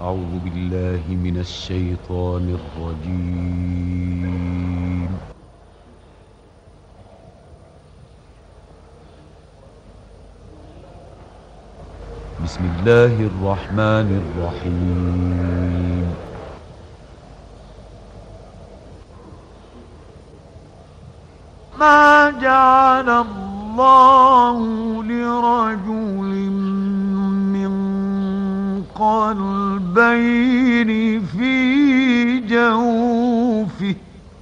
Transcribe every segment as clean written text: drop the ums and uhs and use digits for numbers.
أعوذ بالله من الشيطان الرجيم. بسم الله الرحمن الرحيم. ما جعل الله لرجل من قلبين في جوفه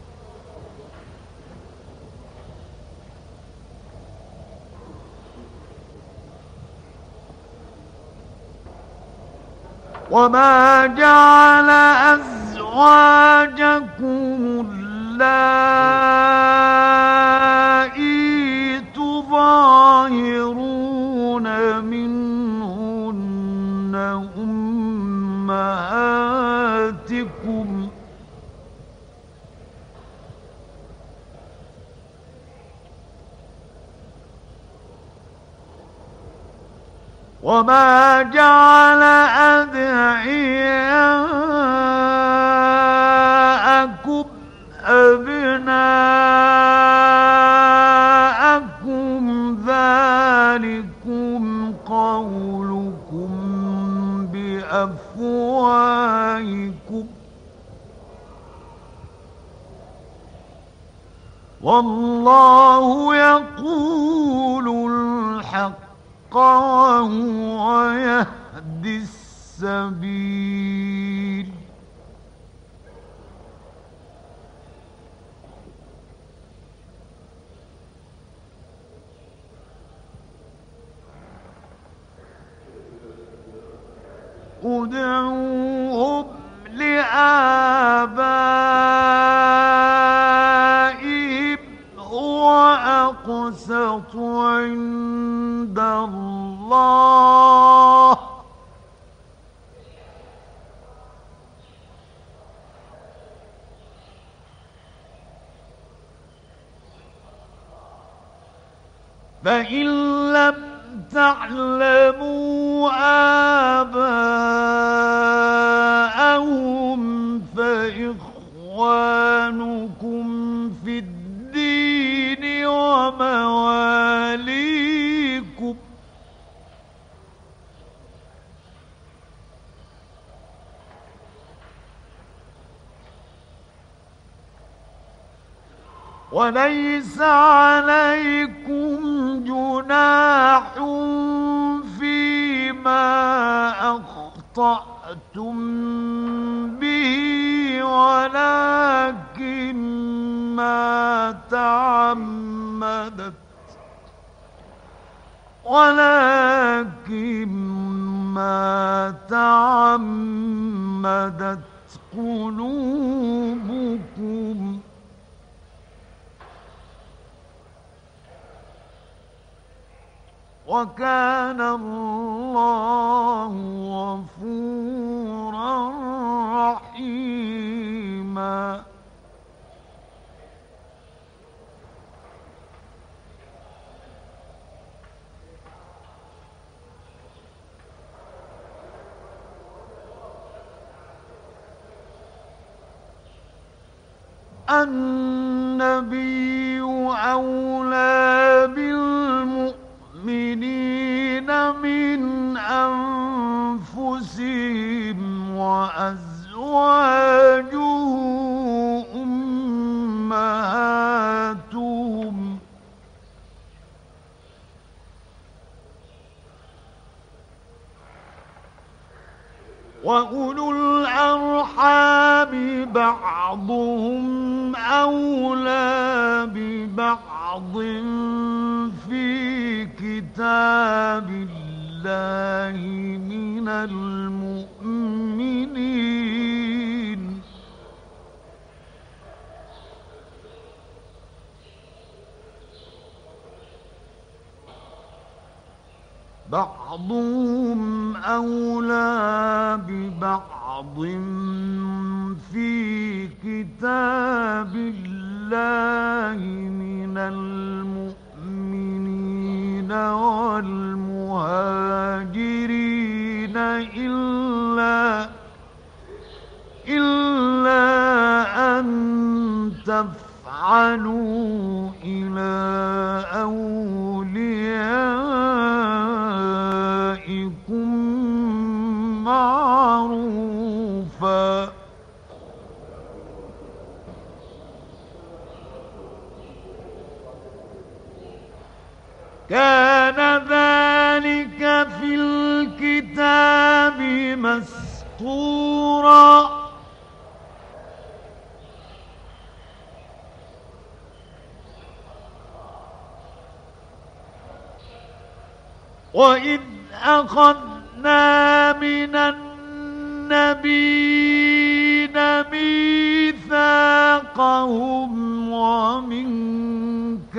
وما جعل أزواجكم اللائي تظاهرون منهن أمهاتكم وما جعل أدعياءكم أبناءكم ذلكم قولكم بأفواهكم والله يقول الحق وهو يهدي السبيل ادعوهم لآبائهم هو أقسط عند الله فإن لم تعلموا آباءهم فإخوانكم في الدين ومواليكم وليس عليكم جناح فيما أخطأتم به ولكن ما تعمدت قلوبكم وكان الله غفورا رحيما النبي أولى بالمؤمنين من أنفسهم وأزواجه أمهاتهم وأولو الأرحام بعضهم أولى ببعض في كتاب الله من المؤمنين بعضهم أولى ببعض في كتاب الله من المؤمنين والمهاجرين إلا تفعلوا إلى أوليائكم معروفا كان ذلك في الكتاب مسطورا وإذ أخذنا من النبيين ميثاقهم ومنك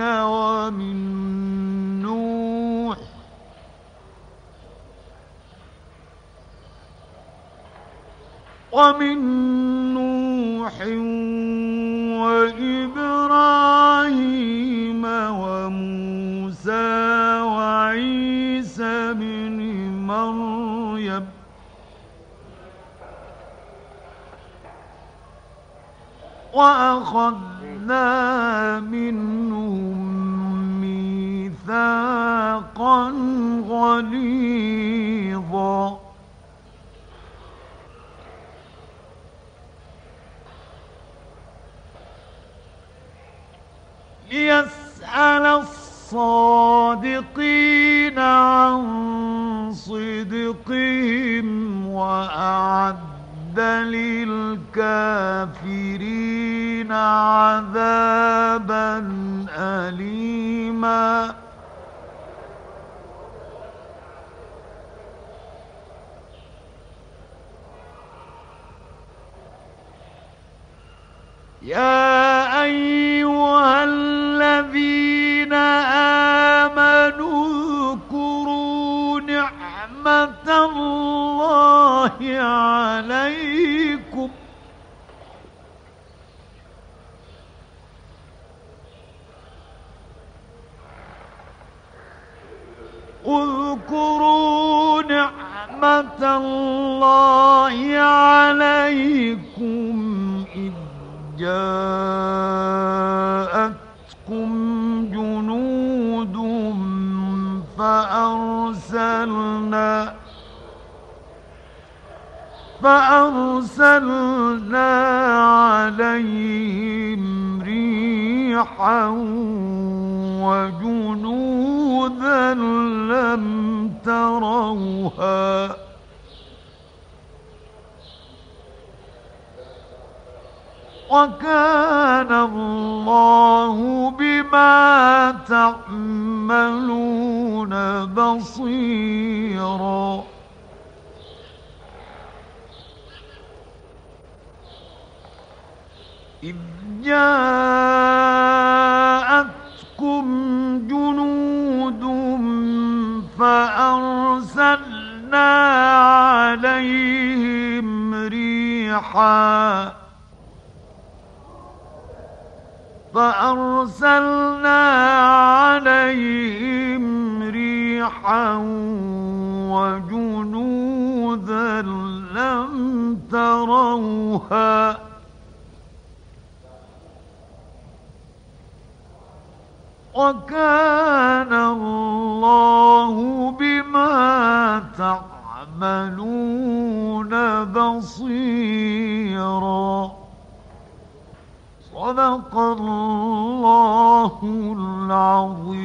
ومن نوح وإبراهيم وموسى وعيسى بن مريم وأخذنا منهم ميثاقا غليظا ليسأل الصادقين عن صدقهم وأعد للكافرين عذابا أليما يا أيها الذين آمنوا اذكروا نعمة الله عليكم اذكروا نعمة الله عليكم إذ جاءتكم جنود فأرسلنا عليهم ريحا وجنودا لم تروها وكان الله بما تعملون بصيرا إذ جاءتكم جنود فأرسلنا عليهم ريحا وجنودا لم تروها وكان الله بما تعملون بصيرا صدق الله العظيم